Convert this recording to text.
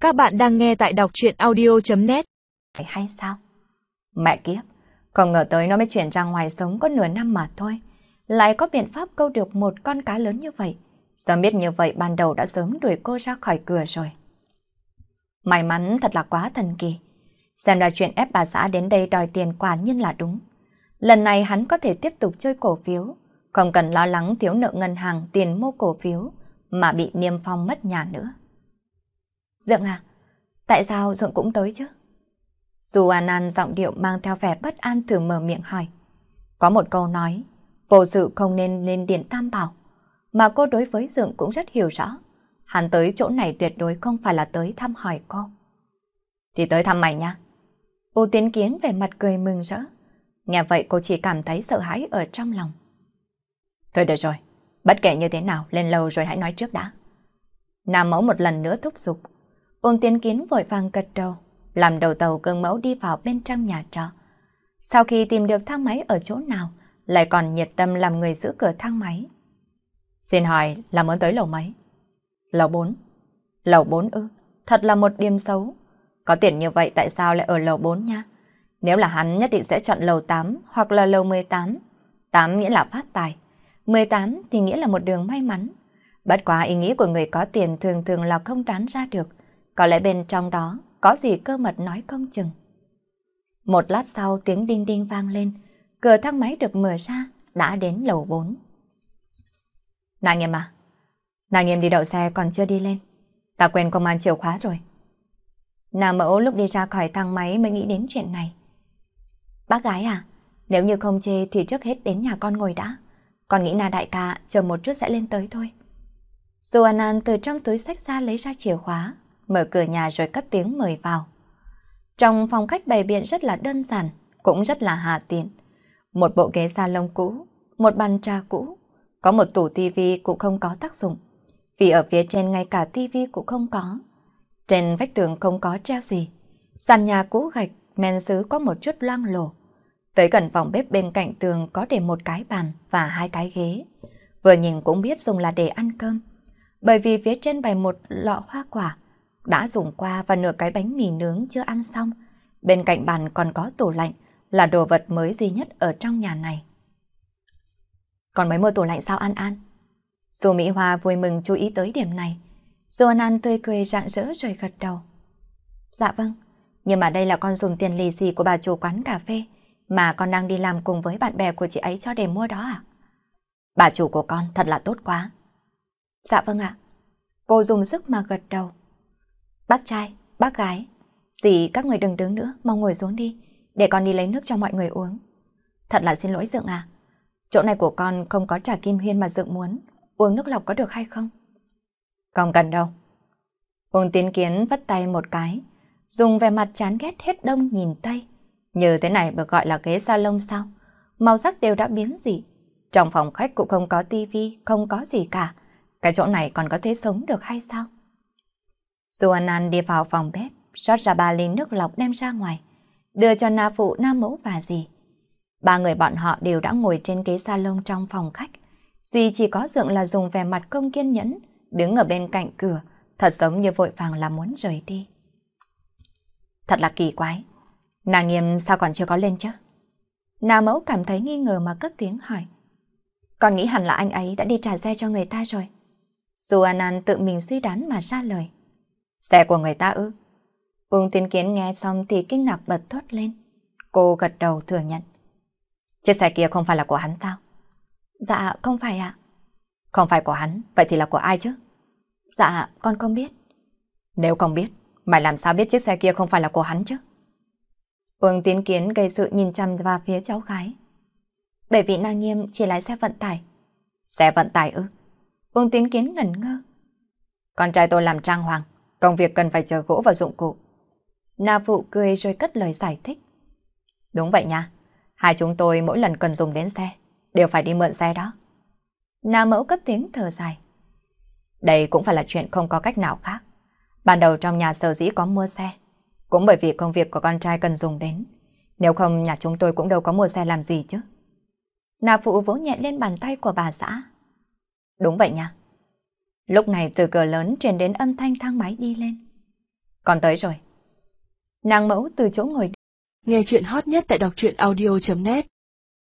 Các bạn đang nghe tại đọc truyện audio.net. Hay sao? Mẹ kiếp, không ngờ tới nó mới chuyển ra ngoài sống có nửa năm mà thôi. Lại có biện pháp câu được một con cá lớn như vậy. Giờ biết như vậy ban đầu đã sớm đuổi cô ra khỏi cửa rồi. May mắn thật là quá thần kỳ. Xem ra chuyện ép bà xã đến đây đòi tiền quả nhiên là đúng. Lần này hắn có thể tiếp tục chơi cổ phiếu, không cần lo lắng thiếu nợ ngân hàng tiền mua cổ phiếu mà bị niêm phong mất nhà nữa. Dượng à, tại sao Dượng cũng tới chứ? Dù An An giọng điệu mang theo vẻ bất an thử mở miệng hỏi. Có một câu nói, vô sự không nên lên điện tam bảo, mà cô đối với Dượng cũng rất hiểu rõ. Hắn tới chỗ này tuyệt đối không phải là tới thăm hỏi cô. Thì tới thăm mày nha. U Tiến Kiến về mặt cười mừng rỡ. Nghe vậy cô chỉ cảm thấy sợ hãi ở trong lòng. Thôi được rồi, bất kể như thế nào lên lầu rồi hãy nói trước đã. Nam mẫu một lần nữa thúc giục. Ôn Tiến Kiến vội vàng gật đầu, làm đầu tàu gương mẫu đi vào bên trong nhà trọ. Sau khi tìm được thang máy ở chỗ nào, lại còn nhiệt tâm làm người giữ cửa thang máy. Xin hỏi là muốn tới lầu mấy? Lầu 4. Lầu 4 ư? Thật là một điểm xấu. Có tiền như vậy tại sao lại ở lầu 4 nha? Nếu là hắn nhất định sẽ chọn lầu 8 hoặc là lầu 18. 8 nghĩa là phát tài, 18 thì nghĩa là một đường may mắn. Bất quá ý nghĩ của người có tiền thường thường là không đoán ra được. Có lẽ bên trong đó có gì cơ mật nói không chừng. Một lát sau tiếng đinh đinh vang lên, cửa thang máy được mở ra, đã đến lầu 4. Nàng Nghiêm à? Nàng Nghiêm đi đậu xe còn chưa đi lên. Ta quên công an chìa khóa rồi. Nàng mẫu lúc đi ra khỏi thang máy mới nghĩ đến chuyện này. Bác gái à, nếu như không chê thì trước hết đến nhà con ngồi đã. Con nghĩ là đại ca chờ một chút sẽ lên tới thôi. Dù An An từ trong túi xách ra lấy ra chìa khóa, mở cửa nhà rồi cất tiếng mời vào. Trong phòng khách bày biện rất là đơn giản, cũng rất là hạ tiện. Một bộ ghế salon cũ, một bàn trà cũ, có một tủ tivi cũng không có tác dụng. Vì ở phía trên ngay cả tivi cũng không có. Trên vách tường không có treo gì. Sàn nhà cũ gạch, men sứ có một chút loang lổ. Tới gần phòng bếp bên cạnh tường có để một cái bàn và hai cái ghế. Vừa nhìn cũng biết dùng là để ăn cơm. Bởi vì phía trên bày một lọ hoa quả đã dùng qua và nửa cái bánh mì nướng chưa ăn xong. Bên cạnh bàn còn có tủ lạnh, là đồ vật mới duy nhất ở trong nhà này. Còn mới mua tủ lạnh sao An An? Dù Mỹ Hoa vui mừng chú ý tới điểm này. Dù An An tươi cười rạng rỡ rồi gật đầu. Dạ vâng, nhưng mà đây là con dùng tiền lì xì của bà chủ quán cà phê mà con đang đi làm cùng với bạn bè của chị ấy cho để mua đó à? Bà chủ của con thật là tốt quá. Dạ vâng ạ. Cô dùng sức mà gật đầu. Bác trai, bác gái, dì các người đừng đứng nữa, mau ngồi xuống đi, để con đi lấy nước cho mọi người uống. Thật là xin lỗi Dượng à, chỗ này của con không có trà kim huyên mà Dượng muốn, uống nước lọc có được hay không? Không cần đâu. Ôn Tiến Kiến vất tay một cái, dùng vẻ mặt chán ghét hết đông nhìn tây. Như thế này được gọi là ghế salon sao? Màu sắc đều đã biến dị. Trong phòng khách cũng không có tivi, không có gì cả. Cái chỗ này còn có thể sống được hay sao? Dù An An đi vào phòng bếp, rót ra 3 ly nước lọc đem ra ngoài, đưa cho Na Phụ, Na Mẫu và dì. Ba người bọn họ đều đã ngồi trên ghế salon trong phòng khách. Duy chỉ có Dượng là dùng vẻ mặt không kiên nhẫn, đứng ở bên cạnh cửa, thật giống như vội vàng là muốn rời đi. Thật là kỳ quái. Nàng Nghiêm sao còn chưa có lên chứ? Na Mẫu cảm thấy nghi ngờ mà cất tiếng hỏi. Con nghĩ hẳn là anh ấy đã đi trả xe cho người ta rồi. Dù An An tự mình suy đoán mà ra lời. Xe của người ta ư? Ung Tiến Kiến nghe xong thì kinh ngạc bật thốt lên. Cô gật đầu thừa nhận. Chiếc xe kia không phải là của hắn sao? Dạ không phải ạ. Không phải của hắn, vậy thì là của ai chứ? Dạ con không biết. Nếu không biết, mày làm sao biết chiếc xe kia không phải là của hắn chứ? Ung Tiến Kiến gây sự nhìn chăm vào phía cháu gái. Bởi vì Na Nghiêm chỉ lái xe vận tải. Xe vận tải ư? Ung Tiến Kiến ngẩn ngơ. Con trai tôi làm trang hoàng, công việc cần phải chờ gỗ và dụng cụ. Na Phụ cười rồi cất lời giải thích. Đúng vậy nha, hai chúng tôi mỗi lần cần dùng đến xe, đều phải đi mượn xe đó. Na Mẫu cất tiếng thở dài. Đây cũng phải là chuyện không có cách nào khác. Ban đầu trong nhà sở dĩ có mua xe, cũng bởi vì công việc của con trai cần dùng đến. Nếu không nhà chúng tôi cũng đâu có mua xe làm gì chứ. Na Phụ vỗ nhẹ lên bàn tay của bà xã. Đúng vậy nha. Lúc này từ cửa lớn truyền đến âm thanh thang máy đi lên. Con tới rồi. Nàng mẫu từ chỗ ngồi. Nghe chuyện hot nhất tại đọc truyện audio.net